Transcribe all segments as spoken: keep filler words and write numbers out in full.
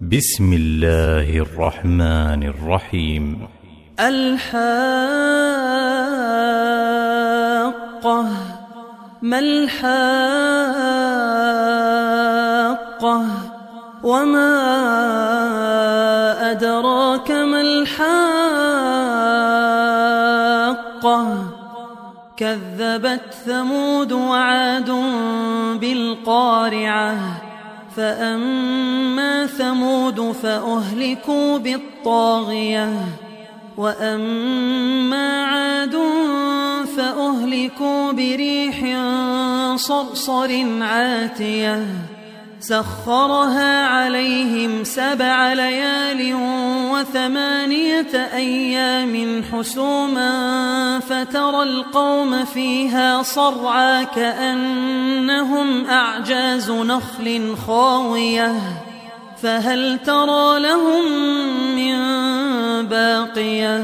بسم الله الرحمن الرحيم. الحاقة. ما الحاقة وما أدراك ما الحاقة. كذبت ثمود وعاد بالقارعة. فأما ثمود فأهلكوا بالطاغية وأما عاد فأهلكوا بريح صرصر عاتية سخرها عليهم سبع ليال وثمانية أيام حسوما فترى القوم فيها صرعى كأنهم أعجاز نخل خاوية فهل ترى لهم من باقية.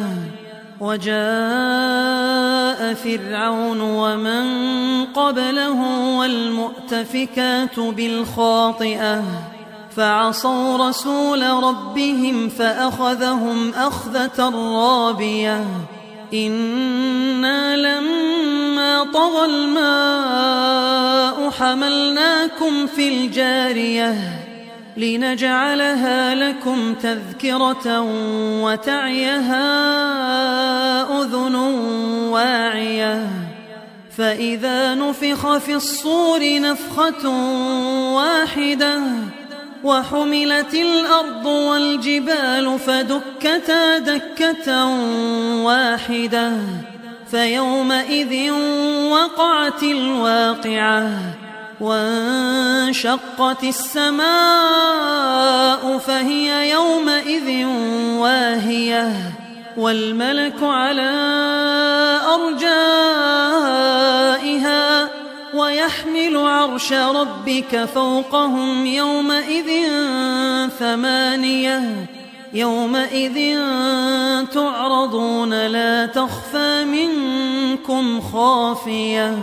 وجاء فرعون ومن قبله والمؤتفكات بالخاطئة فعصوا رسول ربهم فأخذهم أخذة رابية. إنا لما طغى الماء حملناكم في الجارية لنجعلها لكم تذكرة وتعيها أذن واعية. فإذا نفخ في الصور نفخة واحدة وحملت الأرض والجبال فدكتا دكة واحدة فيومئذ وقعت الواقعة وانشقت السماء فهي يومئذ واهية والملك على أرجائها ويحمل عرش ربك فوقهم يومئذ ثمانية يومئذ تعرضون لا تخفى منكم خافية.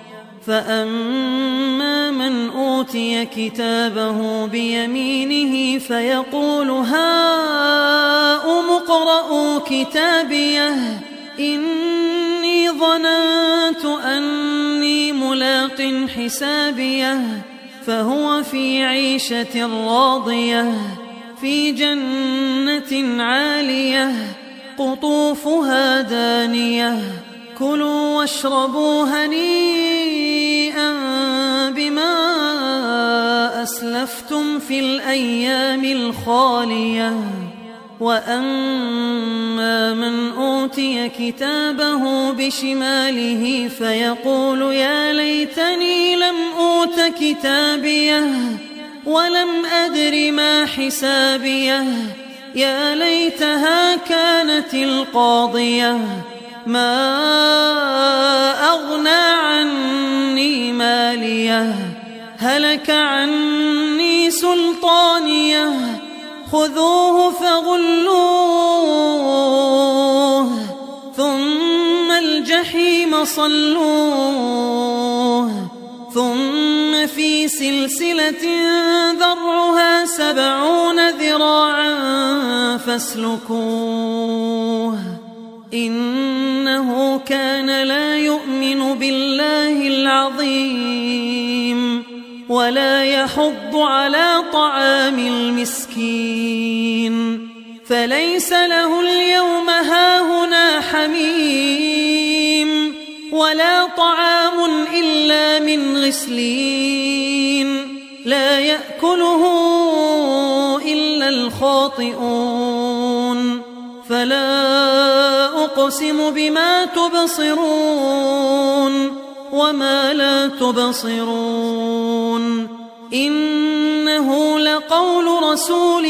فأما من أوتي كتابه بيمينه فيقول هاؤم اقرءوا كتابيه إني ظننت أني ملاق حسابيه فهو في عيشة راضية في جنة عالية قطوفها دانية كلوا واشربوا هنيئا بما أسلفتم في الأيام الخالية. وأما من أوتي كتابه بشماله فيقول يا ليتني لم أوت كتابيه ولم أدر ما حسابيه يا ليتها كانت القاضية ما أغنى عني ماليه هلك عني سلطانيه خذوه فغلوه ثم الجحيم صلوه ثم في سلسلة ذرعها سبعون ذراعا فاسلكوه إنه كان لا يؤمن بالله العظيم ولا يحض على طعام المسكين فليس له اليوم هاهنا حميم ولا طعام إلا من غسلين لا يأكله إلا الخاطئون. فلا أقسم بما تبصرون وما لا تبصرون إنه لقول رسول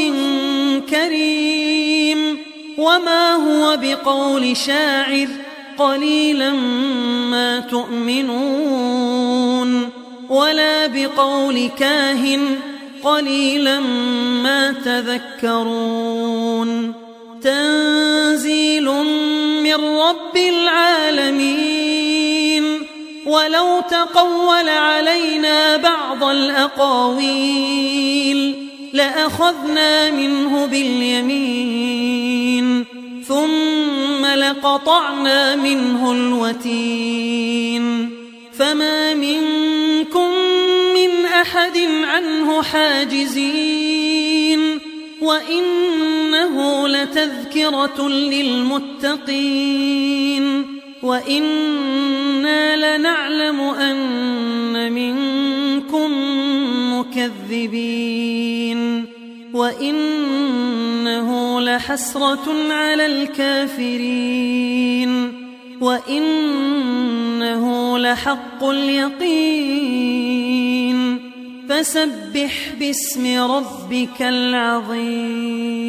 كريم وما هو بقول شاعر قليلا ما تؤمنون ولا بقول كاهن قليلا ما تذكرون. تنزيل من رب العالمين ولو تقول علينا بعض الأقاويل لأخذنا منه باليمين ثم لقطعنا منه الوتين فما منكم من أحد عنه حاجزين وإنه لتذكرة للمتقين وإنا لنعلم أن منكم مكذبين وإنه لحسرة على الكافرين وإنه لحق اليقين فسبح باسم ربك العظيم.